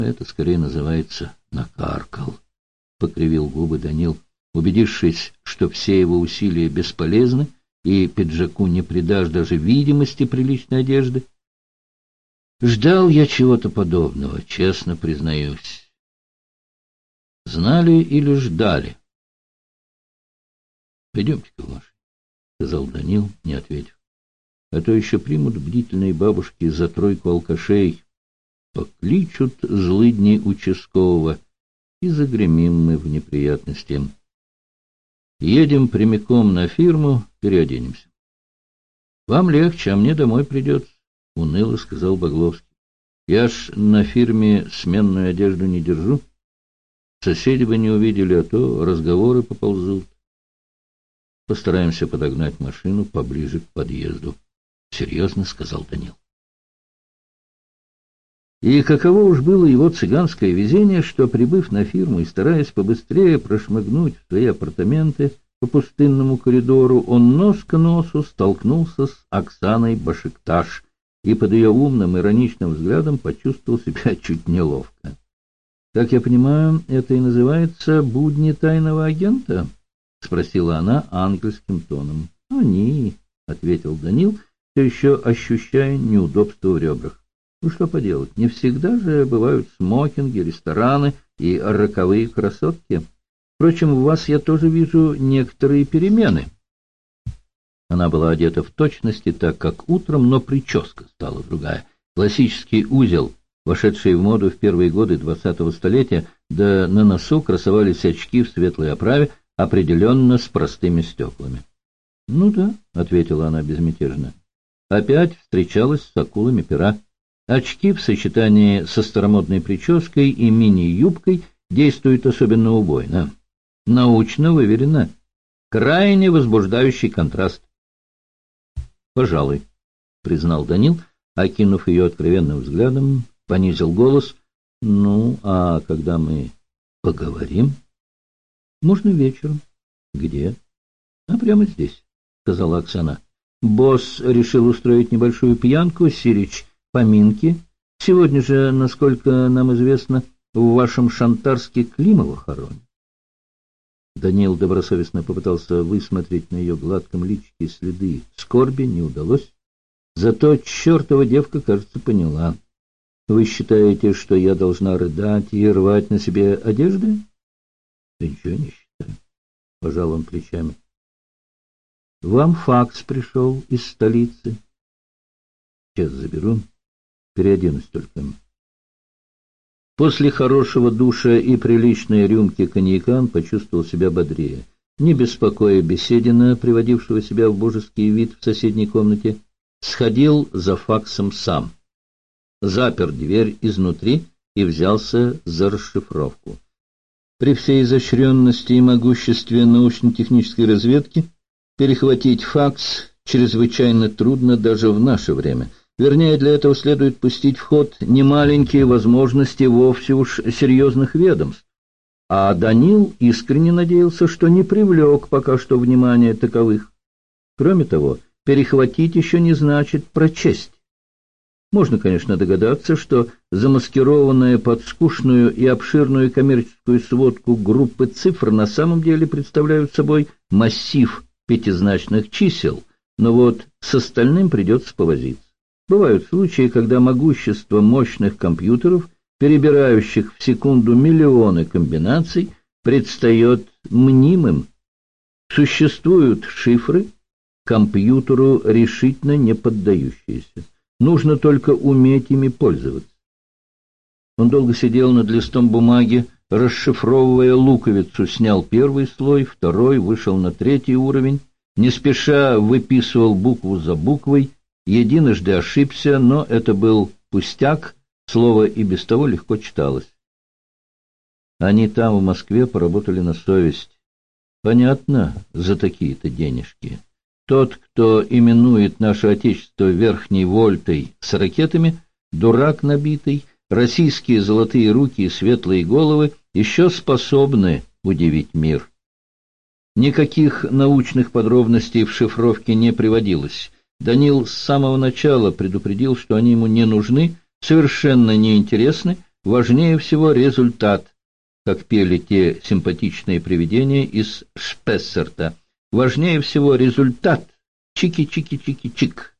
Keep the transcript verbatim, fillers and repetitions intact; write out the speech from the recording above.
Это скорее называется накаркал, — покривил губы Данил, убедившись, что все его усилия бесполезны, и пиджаку не придашь даже видимости приличной одежды. Ждал я чего-то подобного, честно признаюсь. Знали или ждали? — Пойдемте-ка в машину, — сказал Данил, не ответив. — А то еще примут бдительные бабушки за тройку алкашей, покличут злыдней участкового, и загремим мы в неприятности. Едем прямиком на фирму, переоденемся. — Вам легче, а мне домой придется, — уныло сказал Багловский. — Я ж на фирме сменную одежду не держу. Соседи бы не увидели, а то разговоры поползут. Постараемся подогнать машину поближе к подъезду, — серьезно сказал Данил. И каково уж было его цыганское везение, что, прибыв на фирму и стараясь побыстрее прошмыгнуть в свои апартаменты по пустынному коридору, он нос к носу столкнулся с Оксаной Башикташ и под ее умным, ироничным взглядом почувствовал себя чуть неловко. — Как я понимаю, это и называется «будни тайного агента»? — спросила она ангельским тоном. — Они, — ответил Данил, все еще ощущая неудобство в ребрах. Ну, что поделать, не всегда же бывают смокинги, рестораны и роковые красотки. Впрочем, в вас я тоже вижу некоторые перемены. Она была одета в точности так, как утром, но прическа стала другая. Классический узел, вошедший в моду в первые годы двадцатого столетия, да на носу красовались очки в светлой оправе, определенно с простыми стеклами. — Ну да, — ответила она безмятежно. Опять встречалась с акулами пера. Очки в сочетании со старомодной прической и мини-юбкой действуют особенно убойно. Научно выверено. Крайне возбуждающий контраст. — Пожалуй, — признал Данил, окинув ее откровенным взглядом, понизил голос. — Ну, а когда мы поговорим? — Можно вечером. — Где? — А прямо здесь, — сказала Оксана. — Босс решил устроить небольшую пьянку, Сирич, поминки. Сегодня же, насколько нам известно, в вашем Шантарске Климова хоронят. Даниил добросовестно попытался высмотреть на ее гладком личике следы скорби, не удалось. Зато чертова девка, кажется, поняла. Вы считаете, что я должна рыдать и рвать на себе одежды? Да ничего не считаю, — пожал он плечами. Вам факс пришел из столицы. Сейчас заберу. Переоденусь только. После хорошего душа и приличной рюмки коньяка он почувствовал себя бодрее. Не беспокоя Беседина, приводившего себя в божеский вид в соседней комнате, сходил за факсом сам. Запер дверь изнутри и взялся за расшифровку. При всей изощренности и могуществе научно-технической разведки перехватить факс чрезвычайно трудно даже в наше время. Вернее, для этого следует пустить в ход немаленькие возможности вовсе уж серьезных ведомств. А Данил искренне надеялся, что не привлек пока что внимания таковых. Кроме того, перехватить еще не значит прочесть. Можно, конечно, догадаться, что замаскированная под скучную и обширную коммерческую сводку группы цифр на самом деле представляют собой массив пятизначных чисел, но вот с остальным придется повозиться. Бывают случаи, когда могущество мощных компьютеров, перебирающих в секунду миллионы комбинаций, предстает мнимым. Существуют шифры, компьютеру решительно не поддающиеся. Нужно только уметь ими пользоваться. Он долго сидел над листом бумаги, расшифровывая луковицу, снял первый слой, второй, вышел на третий уровень, не спеша выписывал букву за буквой, единожды ошибся, но это был пустяк, слово и без того легко читалось. Они там, в Москве, поработали на совесть. Понятно, за такие-то денежки. Тот, кто именует наше Отечество верхней вольтой с ракетами, дурак набитый, российские золотые руки и светлые головы еще способны удивить мир. Никаких научных подробностей в шифровке не приводилось. Данил с самого начала предупредил, что они ему не нужны, совершенно неинтересны, важнее всего результат, как пели те симпатичные привидения из Шпессерта. Важнее всего результат. Чики-чики-чики-чик.